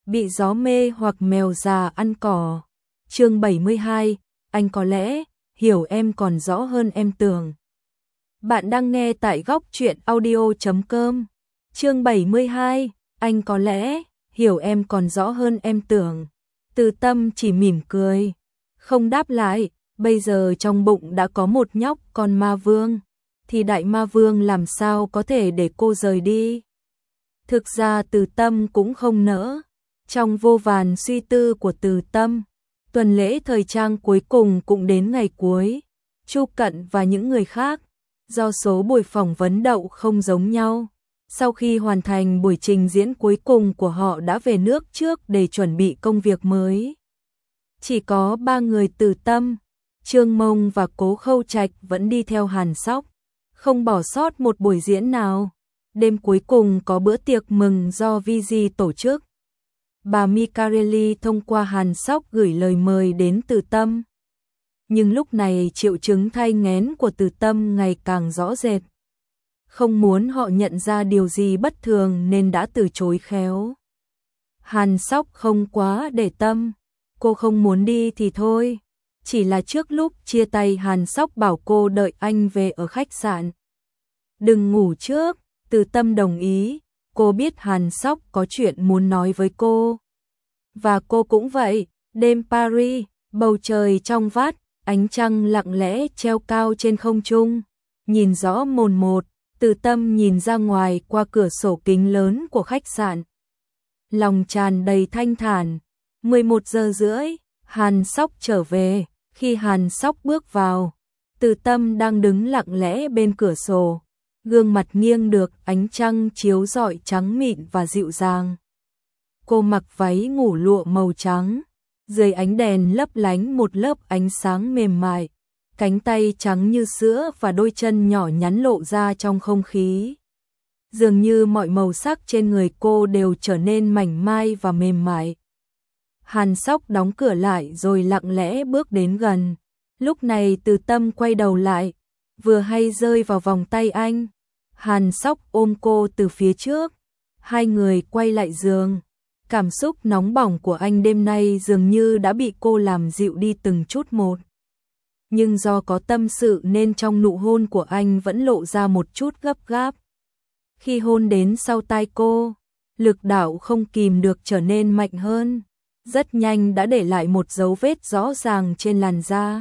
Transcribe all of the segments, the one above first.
bị gió mê hoặc mèo già ăn cỏ. Chương 72, anh có lẽ hiểu em còn rõ hơn em tưởng. Bạn đang nghe tại góc truyện audio.com. Chương 72, anh có lẽ hiểu em còn rõ hơn em tưởng. Từ Tâm chỉ mỉm cười, không đáp lại. Bây giờ trong bụng đã có một nhóc con ma vương, thì đại ma vương làm sao có thể để cô rời đi. Thực ra Từ Tâm cũng không nỡ. Trong vô vàn suy tư của Từ Tâm, tuần lễ thời trang cuối cùng cũng đến ngày cuối. Chu Cận và những người khác, do số buổi phỏng vấn đậu không giống nhau, sau khi hoàn thành buổi trình diễn cuối cùng của họ đã về nước trước để chuẩn bị công việc mới. Chỉ có 3 người Từ Tâm, Trương Mông và Cố Khâu Trạch vẫn đi theo Hàn Sóc, không bỏ sót một buổi diễn nào. Đêm cuối cùng có bữa tiệc mừng do VG tổ chức. Bà Micarelli thông qua Hàn Sóc gửi lời mời đến Từ Tâm. Nhưng lúc này triệu chứng thai nghén của Từ Tâm ngày càng rõ rệt. Không muốn họ nhận ra điều gì bất thường nên đã từ chối khéo. Hàn Sóc không quá để tâm, cô không muốn đi thì thôi. Chỉ là trước lúc chia tay Hàn Sóc bảo cô đợi anh về ở khách sạn. Đừng ngủ trước, Từ Tâm đồng ý, cô biết Hàn Sóc có chuyện muốn nói với cô. Và cô cũng vậy. Đêm Paris, bầu trời trong vắt, ánh trăng lặng lẽ treo cao trên không trung, nhìn rõ mồn một. Từ Tâm nhìn ra ngoài qua cửa sổ kính lớn của khách sạn, lòng tràn đầy thanh thản. 11 giờ rưỡi, Hàn Sóc trở về. Khi Hàn Sóc bước vào, Từ Tâm đang đứng lặng lẽ bên cửa sổ, gương mặt nghiêng được ánh trăng chiếu rọi trắng mịn và dịu dàng. Cô mặc váy ngủ lụa màu trắng, dưới ánh đèn lấp lánh một lớp ánh sáng mềm mại, cánh tay trắng như sữa và đôi chân nhỏ nhắn lộ ra trong không khí. Dường như mọi màu sắc trên người cô đều trở nên mảnh mai và mềm mại. Hàn Sóc đóng cửa lại rồi lặng lẽ bước đến gần. Lúc này Từ Tâm quay đầu lại, vừa hay rơi vào vòng tay anh. Hàn Sóc ôm cô từ phía trước, hai người quay lại giường. Cảm xúc nóng bỏng của anh đêm nay dường như đã bị cô làm dịu đi từng chút một. Nhưng do có tâm sự nên trong nụ hôn của anh vẫn lộ ra một chút gấp gáp. Khi hôn đến sau tai cô, lực đạo không kìm được trở nên mạnh hơn, rất nhanh đã để lại một dấu vết rõ ràng trên làn da.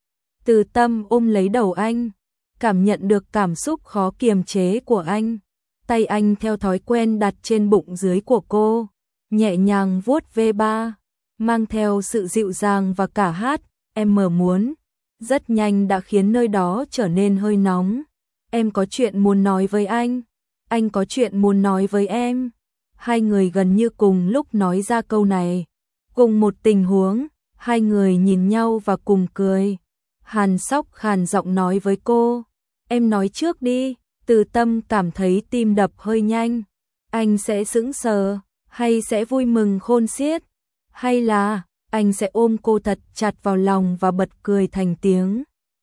Từ Tâm ôm lấy đầu anh, cảm nhận được cảm xúc khó kiềm chế của anh. Tay anh theo thói quen đặt trên bụng dưới của cô, nhẹ nhàng vuốt ve ba, mang theo sự dịu dàng và cả hát, em muốn. Rất nhanh đã khiến nơi đó trở nên hơi nóng. Em có chuyện muốn nói với anh có chuyện muốn nói với em. Hai người gần như cùng lúc nói ra câu này. Cùng một tình huống, hai người nhìn nhau và cùng cười. Hàn Sóc khàn giọng nói với cô, em nói trước đi. Từ Tâm cảm thấy tim đập hơi nhanh. Anh sẽ sững sờ, hay sẽ vui mừng khôn xiết, hay là anh sẽ ôm cô thật chặt vào lòng và bật cười thành tiếng.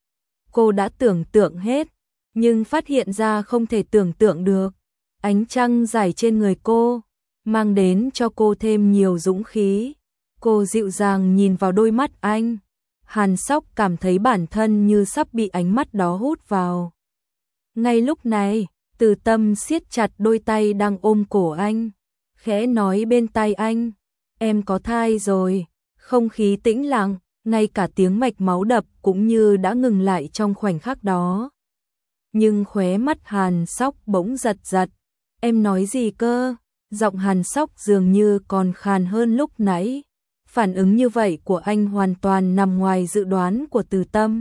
Cô đã tưởng tượng hết, nhưng phát hiện ra không thể tưởng tượng được. Ánh trăng rải trên người cô, mang đến cho cô thêm nhiều dũng khí. Cô dịu dàng nhìn vào đôi mắt anh. Hàn Sóc cảm thấy bản thân như sắp bị ánh mắt đó hút vào. Ngay lúc này, Từ Tâm siết chặt đôi tay đang ôm cổ anh, khẽ nói bên tai anh, em có thai rồi. Không khí tĩnh lặng, ngay cả tiếng mạch máu đập cũng như đã ngừng lại trong khoảnh khắc đó. Nhưng khóe mắt Hàn Sóc bỗng giật giật. Em nói gì cơ? Giọng Hàn Sóc dường như còn khàn hơn lúc nãy. Phản ứng như vậy của anh hoàn toàn nằm ngoài dự đoán của Từ Tâm.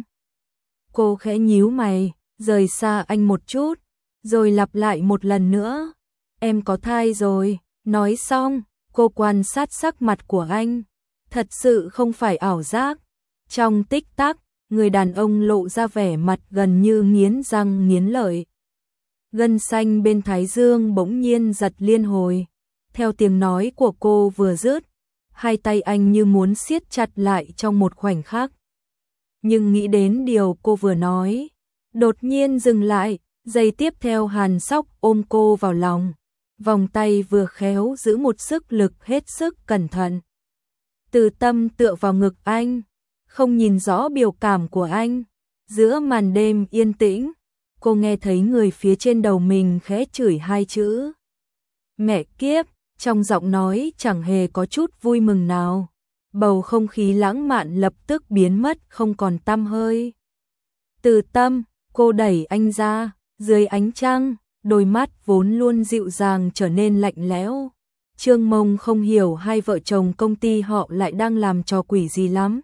Cô khẽ nhíu mày, rời xa anh một chút, rồi lặp lại một lần nữa. Em có thai rồi. Nói xong, cô quan sát sắc mặt của anh. Thật sự không phải ảo giác. Trong tích tắc, người đàn ông lộ ra vẻ mặt gần như nghiến răng nghiến lợi. Gân xanh bên thái dương bỗng nhiên giật liên hồi. Theo tiếng nói của cô vừa dứt, hai tay anh như muốn siết chặt lại trong một khoảnh khắc. Nhưng nghĩ đến điều cô vừa nói, đột nhiên dừng lại. Giây tiếp theo Hàn Sóc ôm cô vào lòng, vòng tay vừa khéo giữ một sức lực hết sức cẩn thận. Từ Tâm tựa vào ngực anh, không nhìn rõ biểu cảm của anh. Giữa màn đêm yên tĩnh, cô nghe thấy người phía trên đầu mình khẽ chửi hai chữ. Mẹ kiếp, trong giọng nói chẳng hề có chút vui mừng nào. Bầu không khí lãng mạn lập tức biến mất không còn tăm hơi. Từ Tâm, cô đẩy anh ra, dưới ánh trăng, đôi mắt vốn luôn dịu dàng trở nên lạnh lẽo. Trương Mông không hiểu hai vợ chồng công ty họ lại đang làm trò quỷ gì lắm.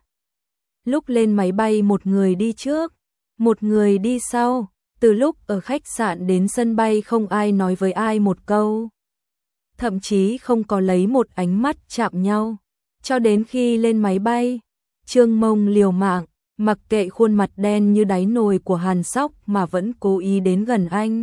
Lúc lên máy bay một người đi trước, một người đi sau, từ lúc ở khách sạn đến sân bay không ai nói với ai một câu. Thậm chí không có lấy một ánh mắt chạm nhau. Cho đến khi lên máy bay, Trương Mông liều mạng, mặc kệ khuôn mặt đen như đáy nồi của Hàn Sóc mà vẫn cố ý đến gần anh.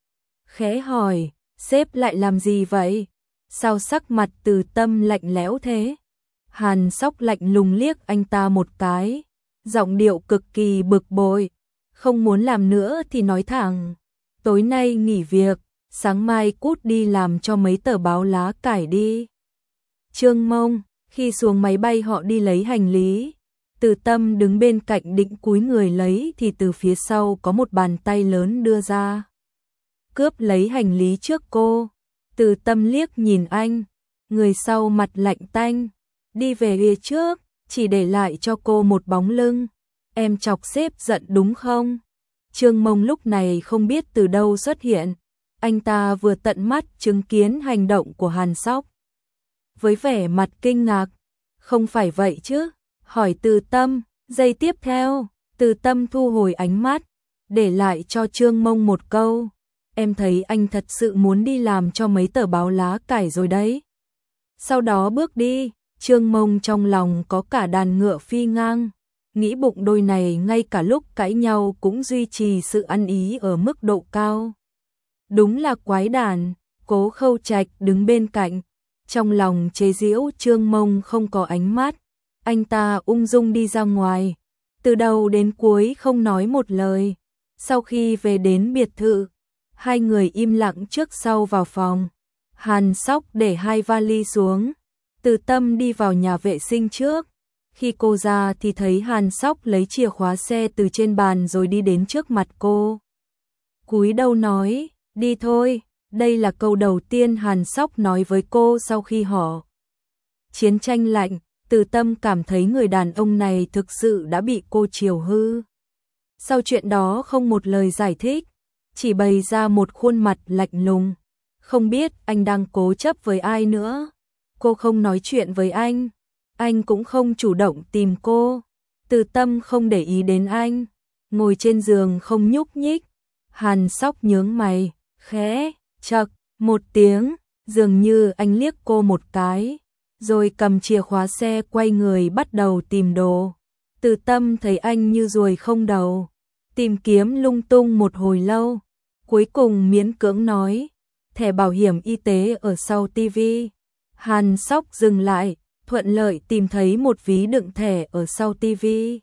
Khẽ hỏi, sếp lại làm gì vậy? Sao sắc mặt Từ Tâm lạnh lẽo thế? Hàn Sóc lạnh lùng liếc anh ta một cái, giọng điệu cực kỳ bực bội. Không muốn làm nữa thì nói thẳng. Tối nay nghỉ việc, sáng mai cút đi làm cho mấy tờ báo lá cải đi. Trương Mông, khi xuống máy bay họ đi lấy hành lý. Từ Tâm đứng bên cạnh định cúi người lấy thì từ phía sau có một bàn tay lớn đưa ra. Cướp lấy hành lý trước cô. Từ Tâm liếc nhìn anh, người sau mặt lạnh tanh. Đi về phía trước, chỉ để lại cho cô một bóng lưng. Em chọc sếp giận đúng không? Trương Mông lúc này không biết từ đâu xuất hiện. Anh ta vừa tận mắt chứng kiến hành động của Hàn Sóc. Với vẻ mặt kinh ngạc, không phải vậy chứ? Hỏi Từ Tâm, giây tiếp theo, Từ Tâm thu hồi ánh mắt, để lại cho Trương Mông một câu. Em thấy anh thật sự muốn đi làm cho mấy tờ báo lá cải rồi đấy. Sau đó bước đi, Trương Mông trong lòng có cả đàn ngựa phi ngang. Nghĩ bụng đôi này ngay cả lúc cãi nhau cũng duy trì sự ăn ý ở mức độ cao. Đúng là quái đản. Cố Khâu Trạch đứng bên cạnh, trong lòng chế giễu Trương Mông không có ánh mắt. Anh ta ung dung đi ra ngoài, từ đầu đến cuối không nói một lời. Sau khi về đến biệt thự, hai người im lặng trước sau vào phòng. Hàn Sóc để hai vali xuống, Từ Tâm đi vào nhà vệ sinh trước. Khi cô ra thì thấy Hàn Sóc lấy chìa khóa xe từ trên bàn rồi đi đến trước mặt cô. Cúi đầu nói, đi thôi. Đây là câu đầu tiên Hàn Sóc nói với cô sau khi họ chiến tranh lạnh. Từ Tâm cảm thấy người đàn ông này thực sự đã bị cô chiều hư. Sau chuyện đó không một lời giải thích, chỉ bày ra một khuôn mặt lạnh lùng. Không biết anh đang cố chấp với ai nữa. Cô không nói chuyện với anh cũng không chủ động tìm cô. Từ Tâm không để ý đến anh, ngồi trên giường không nhúc nhích. Hàn Sóc nhướng mày, khẽ chậc một tiếng, dường như anh liếc cô một cái, rồi cầm chìa khóa xe quay người bắt đầu tìm đồ. Từ Tâm thấy anh như ruồi không đầu, tìm kiếm lung tung một hồi lâu, cuối cùng miễn cưỡng nói, thẻ bảo hiểm y tế ở sau tivi. Hàn Sóc dừng lại, thuận lợi tìm thấy một ví đựng thẻ ở sau tivi.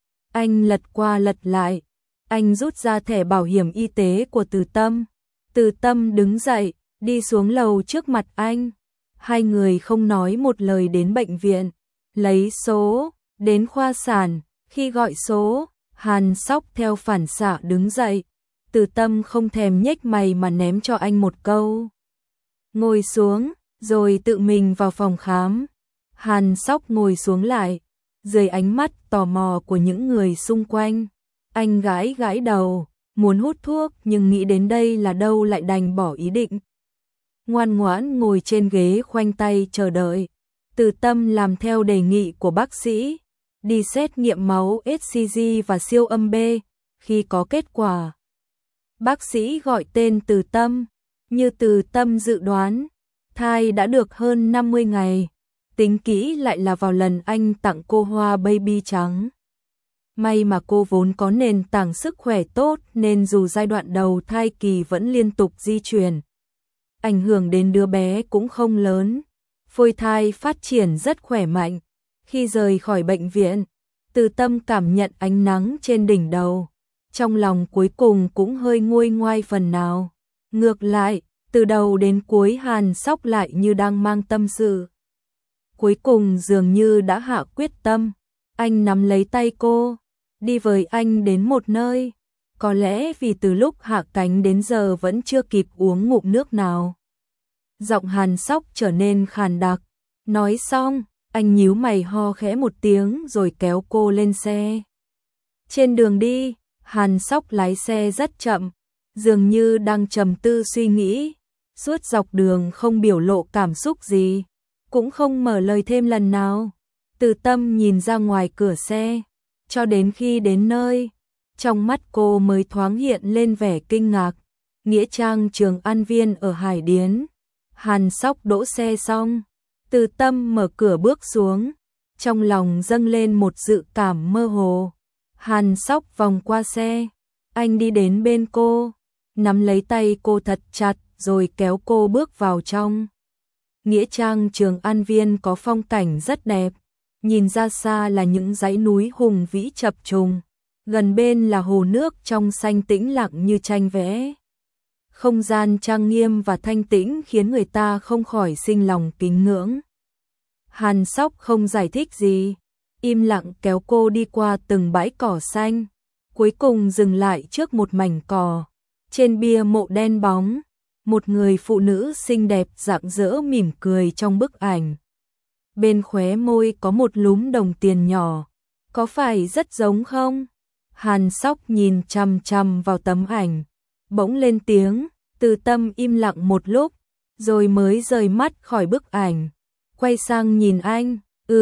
Anh lật qua lật lại, anh rút ra thẻ bảo hiểm y tế của Từ Tâm. Từ Tâm đứng dậy, đi xuống lầu trước mặt anh. Hai người không nói một lời đến bệnh viện, lấy số, đến khoa sản. Khi gọi số, Hàn Sóc theo phản xạ đứng dậy. Từ Tâm không thèm nhếch mày mà ném cho anh một câu. Ngồi xuống, rồi tự mình vào phòng khám. Hàn Sóc ngồi xuống lại, dưới ánh mắt tò mò của những người xung quanh. Anh gãi gãi đầu, muốn hút thuốc nhưng nghĩ đến đây là đâu lại đành bỏ ý định. Ngoan ngoãn ngồi trên ghế khoanh tay chờ đợi. Từ Tâm làm theo đề nghị của bác sĩ, đi xét nghiệm máu HCG và siêu âm B. Khi có kết quả, bác sĩ gọi tên Từ Tâm. Như Từ Tâm dự đoán, thai đã được hơn 50 ngày. Tính kỹ lại là vào lần anh tặng cô hoa baby trắng. May mà cô vốn có nền tảng sức khỏe tốt nên dù giai đoạn đầu thai kỳ vẫn liên tục di chuyển, ảnh hưởng đến đứa bé cũng không lớn. Phôi thai phát triển rất khỏe mạnh. Khi rời khỏi bệnh viện, Từ Tâm cảm nhận ánh nắng trên đỉnh đầu. Trong lòng cuối cùng cũng hơi nguôi ngoai phần nào. Ngược lại, Từ đầu đến cuối Hàn Sóc lại như đang mang tâm sự. Cuối cùng dường như đã hạ quyết tâm, anh nắm lấy tay cô, đi với anh đến một nơi. Có lẽ vì từ lúc hạ cánh đến giờ vẫn chưa kịp uống ngụm nước nào. Giọng Hàn Sóc trở nên khàn đặc. Nói xong, anh nhíu mày ho khẽ một tiếng rồi kéo cô lên xe. Trên đường đi, Hàn Sóc lái xe rất chậm, dường như đang trầm tư suy nghĩ. Suốt dọc đường không biểu lộ cảm xúc gì, cũng không mở lời thêm lần nào. Từ Tâm nhìn ra ngoài cửa xe, cho đến khi đến nơi, trong mắt cô mới thoáng hiện lên vẻ kinh ngạc. Nghĩa trang Trường An Viên ở Hải Điến. Hàn Sóc đỗ xe xong, Từ Tâm mở cửa bước xuống, trong lòng dâng lên một dự cảm mơ hồ. Hàn Sóc vòng qua xe, anh đi đến bên cô, nắm lấy tay cô thật chặt rồi kéo cô bước vào trong. Nghĩa trang Trường An Viên có phong cảnh rất đẹp, nhìn ra xa là những dãy núi hùng vĩ chập trùng, gần bên là hồ nước trong xanh tĩnh lặng như tranh vẽ. Không gian trang nghiêm và thanh tĩnh khiến người ta không khỏi sinh lòng kính ngưỡng. Hàn Sóc không giải thích gì, im lặng kéo cô đi qua từng bãi cỏ xanh, cuối cùng dừng lại trước một mảnh cỏ. Trên bia mộ đen bóng, một người phụ nữ xinh đẹp rạng rỡ mỉm cười trong bức ảnh. Bên khóe môi có một lúm đồng tiền nhỏ, có phải rất giống không? Hàn Sóc nhìn chằm chằm vào tấm ảnh, bỗng lên tiếng. Từ Tâm im lặng một lúc, rồi mới rời mắt khỏi bức ảnh, quay sang nhìn anh.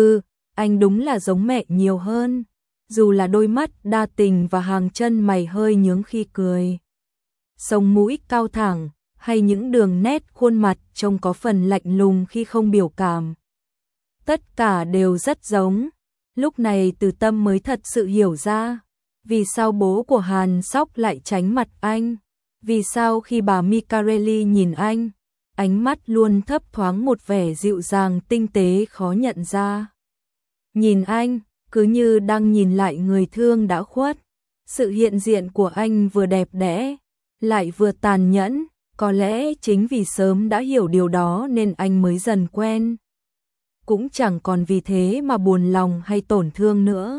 Anh đúng là giống mẹ nhiều hơn, dù là đôi mắt đa tình và hàng chân mày hơi nhướng khi cười. Sống mũi cao thẳng, hay những đường nét khuôn mặt trông có phần lạnh lùng khi không biểu cảm. Tất cả đều rất giống. Lúc này Từ Tâm mới thật sự hiểu ra, vì sao bố của Hàn Sóc lại tránh mặt anh. Vì sao khi bà Micarelli nhìn anh, ánh mắt luôn thấp thoáng một vẻ dịu dàng tinh tế khó nhận ra. Nhìn anh, cứ như đang nhìn lại người thương đã khuất. Sự hiện diện của anh vừa đẹp đẽ, lại vừa tàn nhẫn. Có lẽ chính vì sớm đã hiểu điều đó nên anh mới dần quen. Cũng chẳng còn vì thế mà buồn lòng hay tổn thương nữa.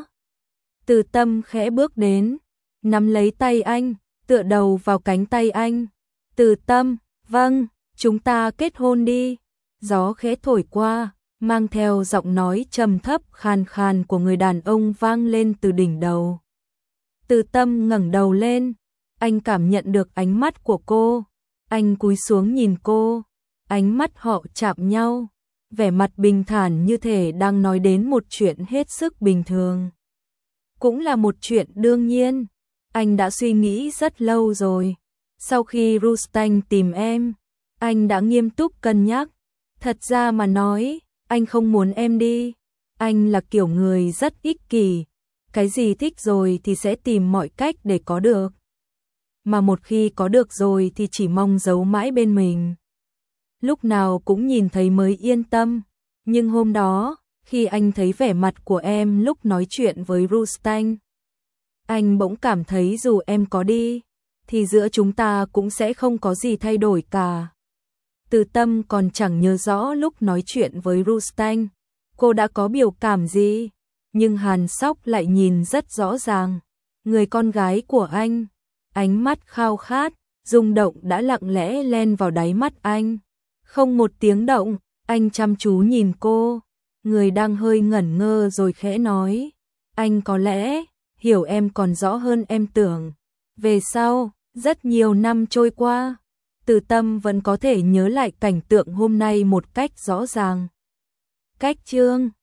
Từ Tâm khẽ bước đến, nắm lấy tay anh, tựa đầu vào cánh tay anh. Từ Tâm, vâng, chúng ta kết hôn đi. Gió khẽ thổi qua, mang theo giọng nói trầm thấp khàn khàn của người đàn ông vang lên từ đỉnh đầu. Từ Tâm ngẩng đầu lên, anh cảm nhận được ánh mắt của cô. Anh cúi xuống nhìn cô, ánh mắt họ chạm nhau, vẻ mặt bình thản như thể đang nói đến một chuyện hết sức bình thường. Cũng là một chuyện đương nhiên. Anh đã suy nghĩ rất lâu rồi. Sau khi Rustan tìm em, anh đã nghiêm túc cân nhắc. Thật ra mà nói, anh không muốn em đi. Anh là kiểu người rất ích kỷ. Cái gì thích rồi thì sẽ tìm mọi cách để có được. Mà một khi có được rồi thì chỉ mong giấu mãi bên mình. Lúc nào cũng nhìn thấy mới yên tâm. Nhưng hôm đó, khi anh thấy vẻ mặt của em lúc nói chuyện với Rustan, anh bỗng cảm thấy dù em có đi, thì giữa chúng ta cũng sẽ không có gì thay đổi cả. Từ Tâm còn chẳng nhớ rõ lúc nói chuyện với Rustan, cô đã có biểu cảm gì, nhưng Hàn Sóc lại nhìn rất rõ ràng. Người con gái của anh, ánh mắt khao khát, rung động đã lặng lẽ len vào đáy mắt anh. Không một tiếng động, anh chăm chú nhìn cô, người đang hơi ngẩn ngơ rồi khẽ nói. Anh có lẽ hiểu em còn rõ hơn em tưởng. Về sau, rất nhiều năm trôi qua, Từ Tâm vẫn có thể nhớ lại cảnh tượng hôm nay một cách rõ ràng. Cách chương